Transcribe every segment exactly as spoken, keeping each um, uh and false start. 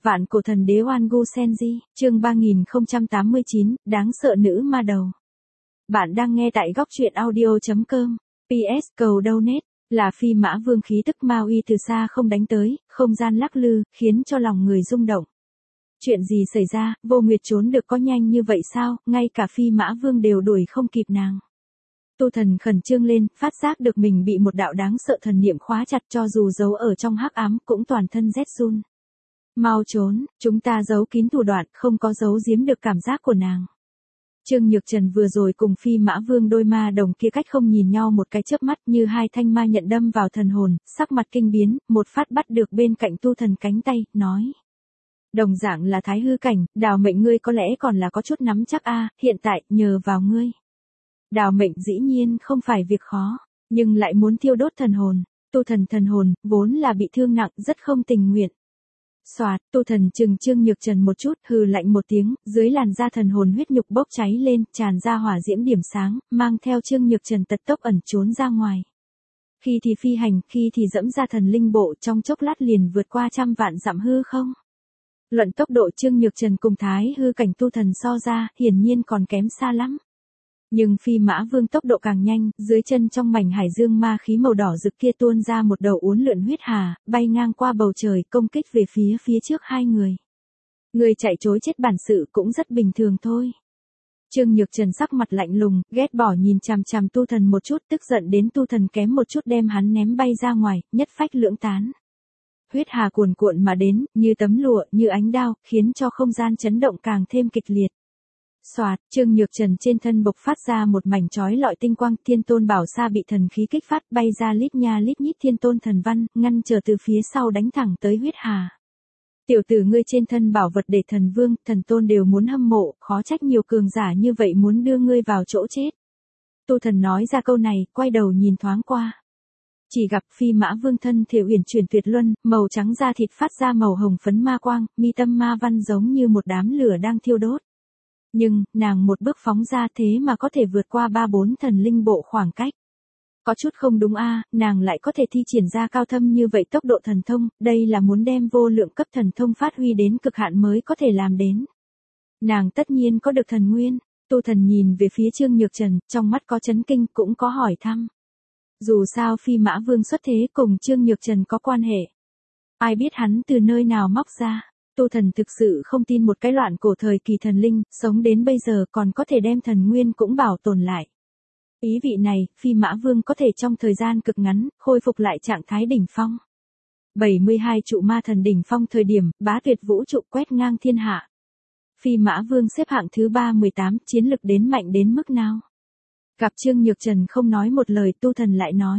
Vạn cổ thần đế Oan Gu Senji, chương ba nghìn không trăm tám mươi chín, đáng sợ nữ ma đầu. Bạn đang nghe tại góc truyện audio chấm com. pê ét cầu donate, là phi mã vương khí tức ma uy từ xa không đánh tới, không gian lắc lư, khiến cho lòng người rung động. Chuyện gì xảy ra, Vô Nguyệt trốn được có nhanh như vậy sao, ngay cả phi mã vương đều đuổi không kịp nàng. Tu Thần khẩn trương lên, phát giác được mình bị một đạo đáng sợ thần niệm khóa chặt, cho dù giấu ở trong hắc ám cũng toàn thân rét run. Mau trốn, chúng ta giấu kín thủ đoạn, không có giấu giếm được cảm giác của nàng. Trương Nhược Trần vừa rồi cùng phi mã vương đôi ma đồng kia cách không nhìn nhau một cái chớp mắt, như hai thanh ma nhận đâm vào thần hồn, sắc mặt kinh biến, một phát bắt được bên cạnh Tu Thần cánh tay, nói. Đồng dạng là thái hư cảnh, Đào Mệnh ngươi có lẽ còn là có chút nắm chắc a, hiện tại, nhờ vào ngươi. Đào Mệnh dĩ nhiên không phải việc khó, nhưng lại muốn thiêu đốt thần hồn. Tu Thần thần hồn, vốn là bị thương nặng, rất không tình nguyện. Soạt, Tu Thần chừng Trương Nhược Trần một chút, hừ lạnh một tiếng, dưới làn da thần hồn huyết nhục bốc cháy lên, tràn ra hỏa diễm điểm sáng, mang theo Trương Nhược Trần tật tốc ẩn trốn ra ngoài. Khi thì phi hành, khi thì dẫm ra thần linh bộ, trong chốc lát liền vượt qua trăm vạn dặm hư không. Luận tốc độ Trương Nhược Trần cùng thái hư cảnh Tu Thần so ra, hiển nhiên còn kém xa lắm. Nhưng phi mã vương tốc độ càng nhanh, dưới chân trong mảnh hải dương ma khí màu đỏ rực kia tuôn ra một đầu uốn lượn huyết hà, bay ngang qua bầu trời công kích về phía phía trước hai người. Người chạy trối chết bản sự cũng rất bình thường thôi. Trương Nhược Trần sắc mặt lạnh lùng, ghét bỏ nhìn chằm chằm Tu Thần một chút, tức giận đến Tu Thần kém một chút đem hắn ném bay ra ngoài, nhất phách lưỡng tán. Huyết hà cuồn cuộn mà đến, như tấm lụa, như ánh đao, khiến cho không gian chấn động càng thêm kịch liệt. Soạt, Trương Nhược Trần trên thân bộc phát ra một mảnh chói lọi tinh quang, Thiên Tôn Bảo Sa bị thần khí kích phát, bay ra lít nha lít nhít Thiên Tôn thần văn, ngăn trở từ phía sau đánh thẳng tới huyết hà. Tiểu tử ngươi trên thân bảo vật để thần vương, thần tôn đều muốn hâm mộ, khó trách nhiều cường giả như vậy muốn đưa ngươi vào chỗ chết. Tu Thần nói ra câu này, quay đầu nhìn thoáng qua. Chỉ gặp phi mã vương thân thể uyển chuyển tuyệt luân, màu trắng da thịt phát ra màu hồng phấn ma quang, mi tâm ma văn giống như một đám lửa đang thiêu đốt. Nhưng, nàng một bước phóng ra thế mà có thể vượt qua ba bốn thần linh bộ khoảng cách. Có chút không đúng a, nàng lại có thể thi triển ra cao thâm như vậy tốc độ thần thông, đây là muốn đem vô lượng cấp thần thông phát huy đến cực hạn mới có thể làm đến. Nàng tất nhiên có được thần nguyên. Tu Thần nhìn về phía Trương Nhược Trần, trong mắt có chấn kinh cũng có hỏi thăm. Dù sao phi mã vương xuất thế cùng Trương Nhược Trần có quan hệ. Ai biết hắn từ nơi nào móc ra. Tu Thần thực sự không tin một cái loạn cổ thời kỳ thần linh, sống đến bây giờ còn có thể đem thần nguyên cũng bảo tồn lại. Ý vị này, phi mã vương có thể trong thời gian cực ngắn, khôi phục lại trạng thái đỉnh phong. bảy mươi hai trụ ma thần đỉnh phong thời điểm, bá tuyệt vũ trụ quét ngang thiên hạ. Phi mã vương xếp hạng thứ ba mười tám, chiến lực đến mạnh đến mức nào? Gặp Trương Nhược Trần không nói một lời, Tu Thần lại nói.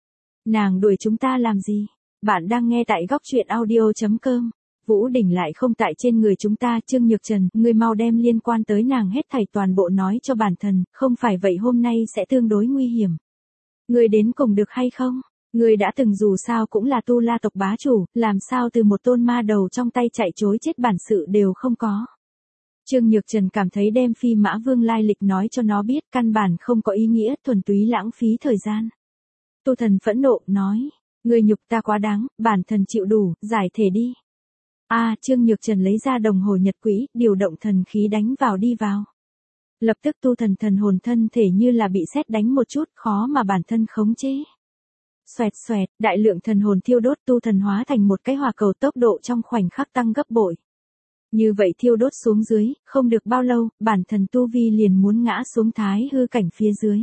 Nàng đuổi chúng ta làm gì? Bạn đang nghe tại góc truyện audio chấm com. Vũ đỉnh lại không tại trên người chúng ta, Trương Nhược Trần, ngươi mau đem liên quan tới nàng hết thảy toàn bộ nói cho bản thần, không phải vậy hôm nay sẽ tương đối nguy hiểm. Ngươi đến cùng được hay không? Ngươi đã từng dù sao cũng là Tu La tộc bá chủ, làm sao từ một tôn ma đầu trong tay chạy trối chết bản sự đều không có. Trương Nhược Trần cảm thấy đem phi mã vương lai lịch nói cho nó biết, căn bản không có ý nghĩa, thuần túy lãng phí thời gian. Tu Thần phẫn nộ, nói, ngươi nhục ta quá đáng, bản thần chịu đủ, giải thể đi. A, à, Trương Nhược Trần lấy ra đồng hồ nhật quỹ, điều động thần khí đánh vào đi vào. Lập tức Tu Thần thần hồn thân thể như là bị sét đánh một chút, khó mà bản thân khống chế. Xoẹt xoẹt, đại lượng thần hồn thiêu đốt, Tu Thần hóa thành một cái hỏa cầu, tốc độ trong khoảnh khắc tăng gấp bội. Như vậy thiêu đốt xuống dưới, không được bao lâu, bản thần tu vi liền muốn ngã xuống thái hư cảnh phía dưới.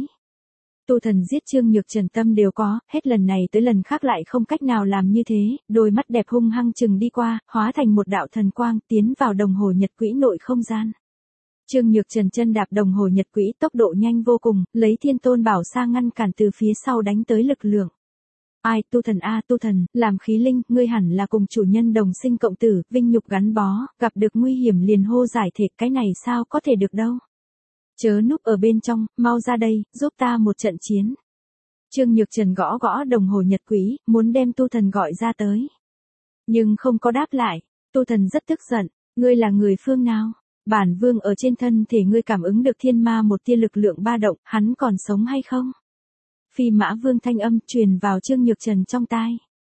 Tu Thần giết Trương Nhược Trần tâm đều có, hết lần này tới lần khác lại không cách nào làm như thế, đôi mắt đẹp hung hăng chừng đi qua, hóa thành một đạo thần quang, tiến vào đồng hồ nhật quỹ nội không gian. Trương Nhược Trần chân đạp đồng hồ nhật quỹ, tốc độ nhanh vô cùng, lấy Thiên Tôn Bảo Sa ngăn cản từ phía sau đánh tới lực lượng. Ai, Tu Thần a, Tu Thần, làm khí linh, ngươi hẳn là cùng chủ nhân đồng sinh cộng tử, vinh nhục gắn bó, gặp được nguy hiểm liền hô giải thể, cái này sao có thể được đâu. Chớ núp ở bên trong, mau ra đây, giúp ta một trận chiến. Trương Nhược Trần gõ gõ đồng hồ nhật quỹ, muốn đem Tu Thần gọi ra tới. Nhưng không có đáp lại, Tu Thần rất tức giận, ngươi là người phương nào? Bản vương ở trên thân thể ngươi cảm ứng được thiên ma một tia lực lượng ba động, hắn còn sống hay không? Phi mã vương thanh âm truyền vào Trương Nhược Trần trong tai.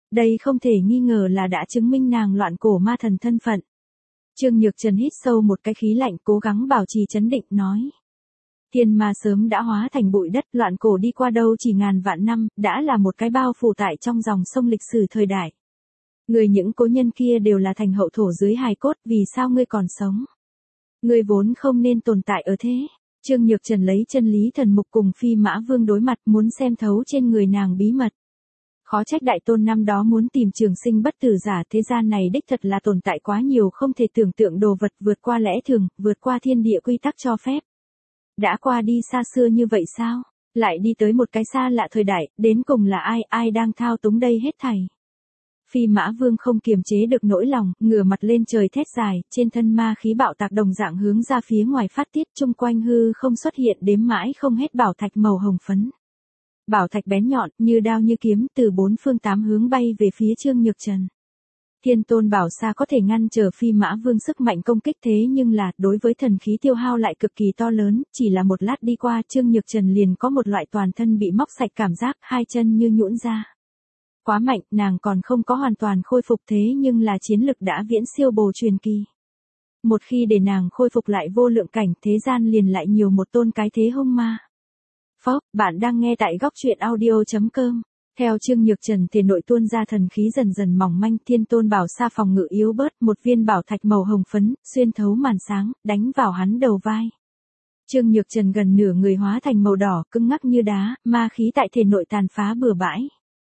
Đây không thể nghi ngờ là đã chứng minh nàng loạn cổ ma thần thân phận. Trương Nhược Trần hít sâu một cái khí lạnh, cố gắng bảo trì trấn định nói. Thiên ma sớm đã hóa thành bụi đất, loạn cổ đi qua đâu chỉ ngàn vạn năm, đã là một cái bao phủ tại trong dòng sông lịch sử thời đại. Người những cố nhân kia đều là thành hậu thổ dưới hài cốt, vì sao ngươi còn sống? Ngươi vốn không nên tồn tại ở thế. Trương Nhược Trần lấy chân lý thần mục cùng Phi Mã Vương đối mặt, muốn xem thấu trên người nàng bí mật. Khó trách đại tôn năm đó muốn tìm trường sinh bất tử giả, thế gian này đích thật là tồn tại quá nhiều không thể tưởng tượng đồ vật vượt qua lẽ thường, vượt qua thiên địa quy tắc cho phép. Đã qua đi xa xưa như vậy sao? Lại đi tới một cái xa lạ thời đại, đến cùng là ai, ai đang thao túng đây hết thảy? Phi Mã Vương không kiềm chế được nỗi lòng, ngửa mặt lên trời thét dài, trên thân ma khí bạo tạc đồng dạng hướng ra phía ngoài phát tiết, chung quanh hư không xuất hiện đếm mãi không hết bảo thạch màu hồng phấn. Bảo thạch bén nhọn, như đao như kiếm, từ bốn phương tám hướng bay về phía Trương Nhược Trần. Thiên Tôn Bảo Sa có thể ngăn trở Phi Mã Vương sức mạnh công kích, thế nhưng là, đối với thần khí tiêu hao lại cực kỳ to lớn, chỉ là một lát đi qua, Trương Nhược Trần liền có một loại toàn thân bị móc sạch cảm giác, hai chân như nhũn ra. Quá mạnh, nàng còn không có hoàn toàn khôi phục, thế nhưng là chiến lực đã viễn siêu bồ truyền kỳ. Một khi để nàng khôi phục lại vô lượng cảnh, thế gian liền lại nhiều một tôn cái thế hung ma. Phốc, bạn đang nghe tại góc truyện audio chấm com. Theo Trương Nhược Trần thể nội tuôn ra thần khí dần dần mỏng manh, Thiên Tôn Bảo Sa phòng ngự yếu bớt, một viên bảo thạch màu hồng phấn, xuyên thấu màn sáng, đánh vào hắn đầu vai. Trương Nhược Trần gần nửa người hóa thành màu đỏ, cứng ngắc như đá, ma khí tại thể nội tàn phá bừa bãi.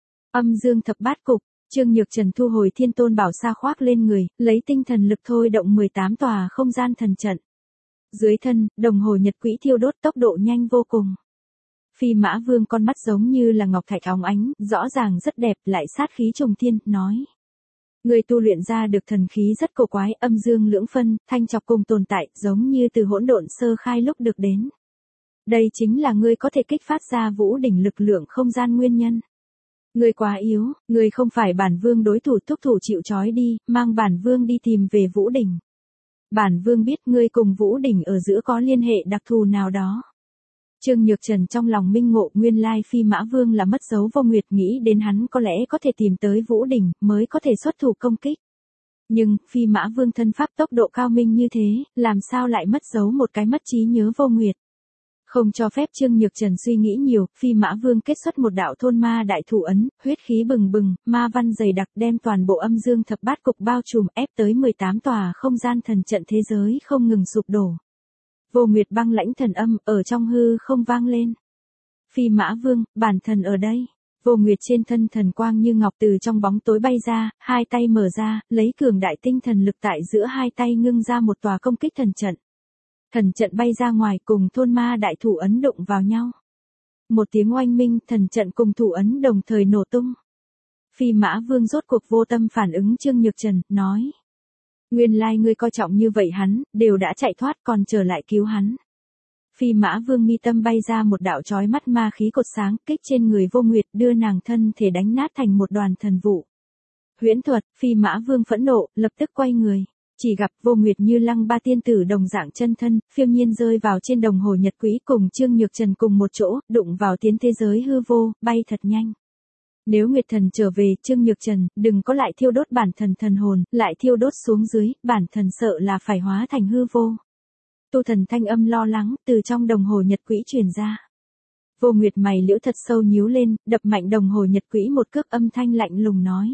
Âm dương thập bát cục, Trương Nhược Trần thu hồi Thiên Tôn Bảo Sa khoác lên người, lấy tinh thần lực thôi động mười tám tòa không gian thần trận. Dưới thân, đồng hồ nhật quỹ thiêu đốt tốc độ nhanh vô cùng. Phi Mã Vương con mắt giống như là ngọc thạch óng ánh, rõ ràng rất đẹp, lại sát khí trùng thiên, nói. Người tu luyện ra được thần khí rất cổ quái, âm dương lưỡng phân, thanh trọc cùng tồn tại, giống như từ hỗn độn sơ khai lúc được đến. Đây chính là ngươi có thể kích phát ra vũ đỉnh lực lượng không gian nguyên nhân. Ngươi quá yếu, ngươi không phải bản vương đối thủ, thúc thủ chịu trói đi, mang bản vương đi tìm về vũ đỉnh. Bản vương biết ngươi cùng vũ đỉnh ở giữa có liên hệ đặc thù nào đó. Trương Nhược Trần trong lòng minh ngộ, nguyên lai Phi Mã Vương là mất dấu vô nguyệt, nghĩ đến hắn có lẽ có thể tìm tới vũ đỉnh, mới có thể xuất thủ công kích. Nhưng, Phi Mã Vương thân pháp tốc độ cao minh như thế, làm sao lại mất dấu một cái mất trí nhớ vô nguyệt. Không cho phép Trương Nhược Trần suy nghĩ nhiều, Phi Mã Vương kết xuất một đạo thôn ma đại thủ ấn, huyết khí bừng bừng, ma văn dày đặc đem toàn bộ âm dương thập bát cục bao trùm, ép tới mười tám tòa không gian thần trận, thế giới không ngừng sụp đổ. Vô Nguyệt băng lãnh thần âm, ở trong hư không vang lên. Phi Mã Vương, bản thần ở đây. Vô Nguyệt trên thân thần quang như ngọc từ trong bóng tối bay ra, hai tay mở ra, lấy cường đại tinh thần lực tại giữa hai tay ngưng ra một tòa công kích thần trận. Thần trận bay ra ngoài cùng thôn ma đại thủ ấn đụng vào nhau. Một tiếng oanh minh, thần trận cùng thủ ấn đồng thời nổ tung. Phi Mã Vương rốt cuộc vô tâm phản ứng Trương Nhược Trần, nói. Nguyên lai ngươi coi trọng như vậy hắn, đều đã chạy thoát còn trở lại cứu hắn. Phi Mã Vương mi tâm bay ra một đạo chói mắt ma khí cột sáng, kích trên người Vô Nguyệt, đưa nàng thân thể đánh nát thành một đoàn thần vụ. Huyễn thuật, Phi Mã Vương phẫn nộ, lập tức quay người. Chỉ gặp Vô Nguyệt như lăng ba tiên tử đồng dạng chân thân, phiêu nhiên rơi vào trên đồng hồ nhật quỹ cùng Trương Nhược Trần cùng một chỗ, đụng vào tiến thế giới hư vô, bay thật nhanh. Nếu Nguyệt Thần trở về, Trương Nhược Trần, đừng có lại thiêu đốt bản thần thần hồn, lại thiêu đốt xuống dưới, bản thần sợ là phải hóa thành hư vô. Tu Thần thanh âm lo lắng, từ trong đồng hồ nhật quỹ truyền ra. Vô Nguyệt mày liễu thật sâu nhíu lên, đập mạnh đồng hồ nhật quỹ một cước, âm thanh lạnh lùng nói.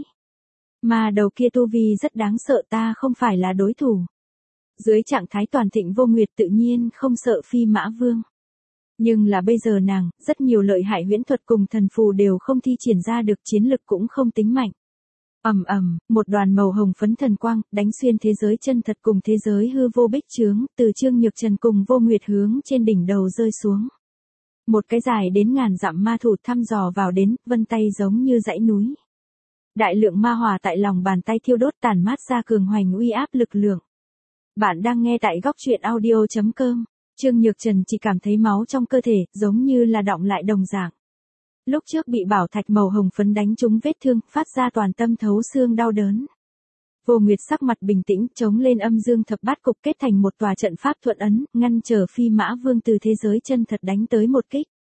Mà đầu kia tu vi rất đáng sợ, ta không phải là đối thủ. Dưới trạng thái toàn thịnh Vô Nguyệt tự nhiên không sợ Phi Mã Vương. Nhưng là bây giờ nàng, rất nhiều lợi hại huyễn thuật cùng thần phù đều không thi triển ra được, chiến lực cũng không tính mạnh. Ầm ầm, một đoàn màu hồng phấn thần quang, đánh xuyên thế giới chân thật cùng thế giới hư vô bích chướng, từ Trương Nhược Trần cùng Vô Nguyệt hướng trên đỉnh đầu rơi xuống. Một cái dài đến ngàn dặm ma thủ thăm dò vào đến, vân tay giống như dãy núi. Đại lượng ma hỏa tại lòng bàn tay thiêu đốt, tản mát ra cường hoành uy áp lực lượng. Bạn đang nghe tại góc truyện audio chấm com. Trương Nhược Trần chỉ cảm thấy máu trong cơ thể, giống như là đọng lại đồng dạng. Lúc trước bị bảo thạch màu hồng phấn đánh trúng vết thương, phát ra toàn tâm thấu xương đau đớn. Vô Nguyệt sắc mặt bình tĩnh, chống lên âm dương thập bát cục kết thành một tòa trận pháp thuận ấn, ngăn trở Phi Mã Vương từ thế giới chân thật đánh tới một kích.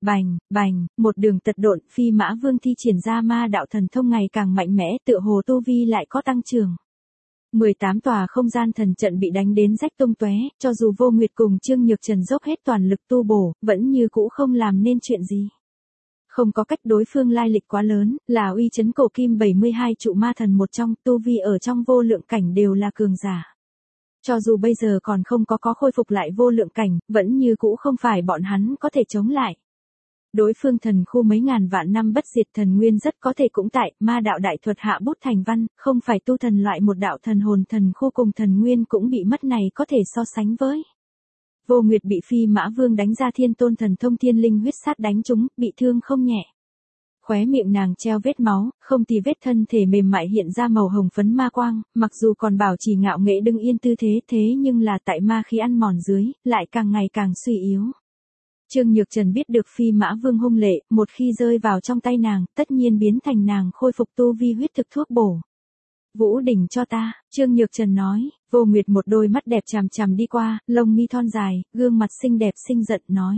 Bành, bành, một đường tật độn, Phi Mã Vương thi triển ra ma đạo thần thông ngày càng mạnh mẽ, tựa hồ tu vi lại có tăng trưởng. mười tám tòa không gian thần trận bị đánh đến rách tung tóe, cho dù Vô Nguyệt cùng Trương Nhược Trần dốc hết toàn lực tu bổ, vẫn như cũ không làm nên chuyện gì. Không có cách, đối phương lai lịch quá lớn, là uy chấn cổ kim bảy mươi hai trụ ma thần một trong, tu vi ở trong vô lượng cảnh đều là cường giả. Cho dù bây giờ còn không có có khôi phục lại vô lượng cảnh, vẫn như cũ không phải bọn hắn có thể chống lại. Đối phương thần khu mấy ngàn vạn năm bất diệt thần nguyên rất có thể cũng tại, ma đạo đại thuật hạ bút thành văn, không phải tu thần loại một đạo thần hồn thần khu cùng thần nguyên cũng bị mất này có thể so sánh với. Vô Nguyệt bị Phi Mã Vương đánh ra thiên tôn thần thông thiên linh huyết sát đánh trúng, bị thương không nhẹ. Khóe miệng nàng treo vết máu, không tì vết, thân thể mềm mại hiện ra màu hồng phấn ma quang, mặc dù còn bảo trì ngạo nghễ đứng yên tư thế thế nhưng là tại ma khí ăn mòn dưới, lại càng ngày càng suy yếu. Trương Nhược Trần biết được Phi Mã Vương hung lệ, một khi rơi vào trong tay nàng, tất nhiên biến thành nàng khôi phục tu vi huyết thực thuốc bổ. Vũ đỉnh cho ta, Trương Nhược Trần nói. Vô Nguyệt một đôi mắt đẹp chằm chằm đi qua, lông mi thon dài, gương mặt xinh đẹp sinh giận nói.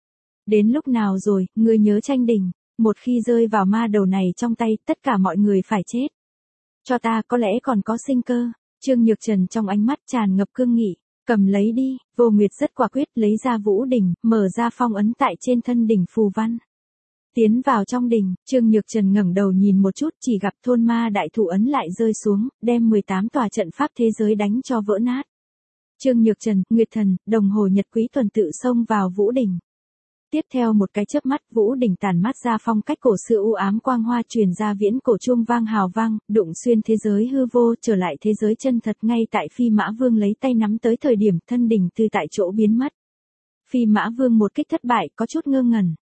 Đến lúc nào rồi, ngươi nhớ tranh đỉnh, một khi rơi vào ma đầu này trong tay, tất cả mọi người phải chết. Cho ta, có lẽ còn có sinh cơ. Trương Nhược Trần trong ánh mắt tràn ngập cương nghị, cầm lấy đi. Vô Nguyệt rất quả quyết lấy ra vũ đỉnh, mở ra phong ấn tại trên thân đỉnh phù văn. Tiến vào trong đỉnh, Trương Nhược Trần ngẩng đầu nhìn một chút, chỉ gặp thôn ma đại thủ ấn lại rơi xuống, đem mười tám tòa trận pháp thế giới đánh cho vỡ nát. Trương Nhược Trần, Nguyệt Thần, đồng hồ nhật quý tuần tự xông vào vũ đỉnh. Tiếp theo một cái chớp mắt, vũ đỉnh tản mát ra phong cách cổ xưa u ám quang hoa truyền ra viễn cổ chuông vang hào vang, đụng xuyên thế giới hư vô, trở lại thế giới chân thật. Ngay tại Phi Mã Vương lấy tay nắm tới thời điểm, thân đỉnh từ tại chỗ biến mất. Phi Mã Vương một kích thất bại, có chút ngơ ngẩn.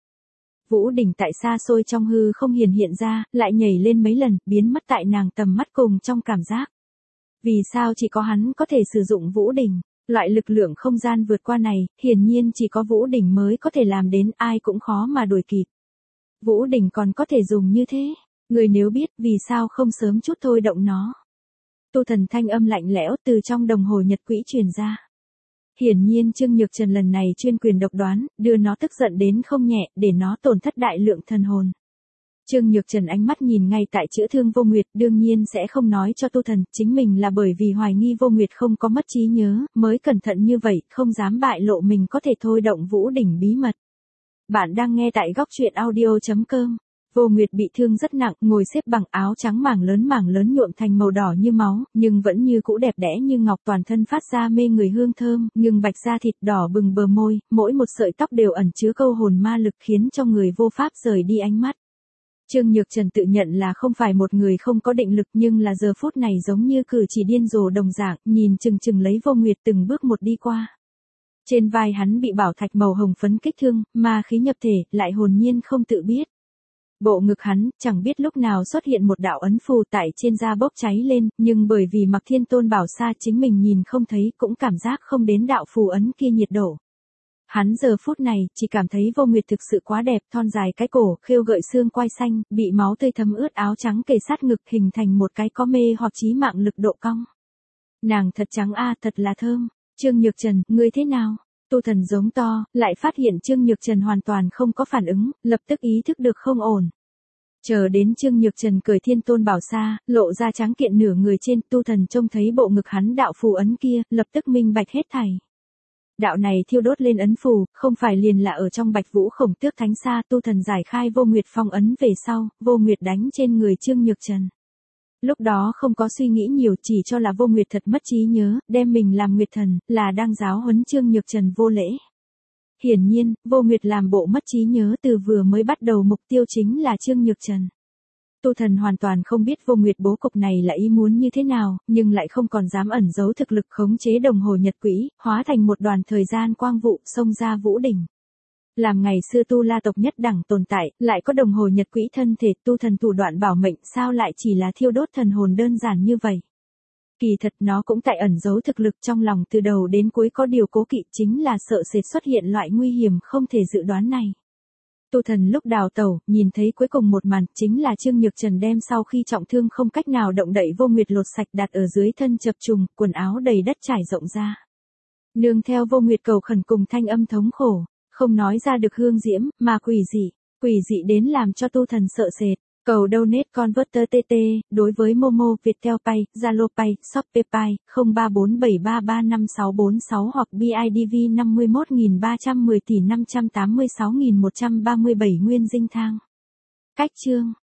Vũ đỉnh tại xa xôi trong hư không hiển hiện ra, lại nhảy lên mấy lần, biến mất tại nàng tầm mắt cùng trong cảm giác. Vì sao chỉ có hắn có thể sử dụng vũ đỉnh? Loại lực lượng không gian vượt qua này, hiển nhiên chỉ có vũ đỉnh mới có thể làm đến, ai cũng khó mà đuổi kịp. Vũ đỉnh còn có thể dùng như thế, người nếu biết vì sao không sớm chút thôi động nó. Tu thần thanh âm lạnh lẽo từ trong đồng hồ nhật quỹ truyền ra. Hiển nhiên Trương Nhược Trần lần này chuyên quyền độc đoán, đưa nó tức giận đến không nhẹ, để nó tổn thất đại lượng thần hồn. Trương Nhược Trần ánh mắt nhìn ngay tại chữa thương Vô Nguyệt, đương nhiên sẽ không nói cho tu thần, chính mình là bởi vì hoài nghi Vô Nguyệt không có mất trí nhớ, mới cẩn thận như vậy, không dám bại lộ mình có thể thôi động vũ đỉnh bí mật. Bạn đang nghe tại góc truyện audio chấm com. Vô Nguyệt bị thương rất nặng, ngồi xếp bằng, áo trắng mảng lớn mảng lớn nhuộm thành màu đỏ như máu, nhưng vẫn như cũ đẹp đẽ như ngọc, toàn thân phát ra mê người hương thơm, nhưng bạch da thịt đỏ bừng bờ môi, mỗi một sợi tóc đều ẩn chứa câu hồn ma lực khiến cho người vô pháp rời đi ánh mắt. Trương Nhược Trần tự nhận là không phải một người không có định lực, nhưng là giờ phút này giống như cử chỉ điên rồ đồng dạng, nhìn chừng chừng lấy Vô Nguyệt từng bước một đi qua. Trên vai hắn bị bảo thạch màu hồng phấn kích thương, ma khí nhập thể, lại hồn nhiên không tự biết. Bộ ngực hắn, chẳng biết lúc nào xuất hiện một đạo ấn phù tại trên da bốc cháy lên, nhưng bởi vì mặc thiên tôn bảo xa chính mình nhìn không thấy, cũng cảm giác không đến đạo phù ấn kia nhiệt độ. Hắn giờ phút này, chỉ cảm thấy Vô Nguyệt thực sự quá đẹp, thon dài cái cổ, khêu gợi xương quai xanh, bị máu tươi thấm ướt áo trắng kề sát ngực hình thành một cái có mê hoặc chí mạng lực độ cong. Nàng thật trắng a, thật là thơm. Trương Nhược Trần, ngươi thế nào? Tu thần giống to, lại phát hiện Trương Nhược Trần hoàn toàn không có phản ứng, lập tức ý thức được không ổn. Chờ đến Trương Nhược Trần cởi thiên tôn bảo xa, lộ ra tráng kiện nửa người trên, tu thần trông thấy bộ ngực hắn đạo phù ấn kia, lập tức minh bạch hết thảy. Đạo này thiêu đốt lên ấn phù, không phải liền là ở trong Bạch Vũ Khổng Tước Thánh Sa, tu thần giải khai Vô Nguyệt phong ấn về sau, Vô Nguyệt đánh trên người Trương Nhược Trần. Lúc đó không có suy nghĩ nhiều, chỉ cho là Vô Nguyệt thật mất trí nhớ, đem mình làm Nguyệt Thần, là đang giáo huấn Trương Nhược Trần vô lễ. Hiển nhiên, Vô Nguyệt làm bộ mất trí nhớ từ vừa mới bắt đầu, mục tiêu chính là Trương Nhược Trần. Tu thần hoàn toàn không biết Vô Nguyệt bố cục này là ý muốn như thế nào, nhưng lại không còn dám ẩn giấu thực lực, khống chế đồng hồ nhật quỹ, hóa thành một đoàn thời gian quang vụ, xông ra vũ đỉnh. Làm ngày xưa Tu La tộc nhất đẳng tồn tại, lại có đồng hồ nhật quỹ thân thể, tu thần thủ đoạn bảo mệnh, sao lại chỉ là thiêu đốt thần hồn đơn giản như vậy. Kỳ thật nó cũng tại ẩn giấu thực lực, trong lòng từ đầu đến cuối có điều cố kỵ, chính là sợ sẽ xuất hiện loại nguy hiểm không thể dự đoán này. Tu thần lúc đào tẩu, nhìn thấy cuối cùng một màn, chính là Trương Nhược Trần đem sau khi trọng thương không cách nào động đậy Vô Nguyệt lột sạch đặt ở dưới thân chập trùng, quần áo đầy đất trải rộng ra. Nương theo Vô Nguyệt cầu khẩn cùng thanh âm thống khổ, Không nói ra được hương diễm, mà quỷ dị. Quỷ dị đến làm cho tu thần sợ sệt. Cầu donate converter tê tê, đối với Momo, Viettel Pay, Zalo Pay, Shopee Pay, không ba bốn bảy ba ba năm sáu bốn sáu hoặc bê i đê vê năm mươi mốt nghìn ba trăm mười tỷ năm trăm tám mươi sáu nghìn một trăm ba mươi bảy nguyên dinh thang. Cách chương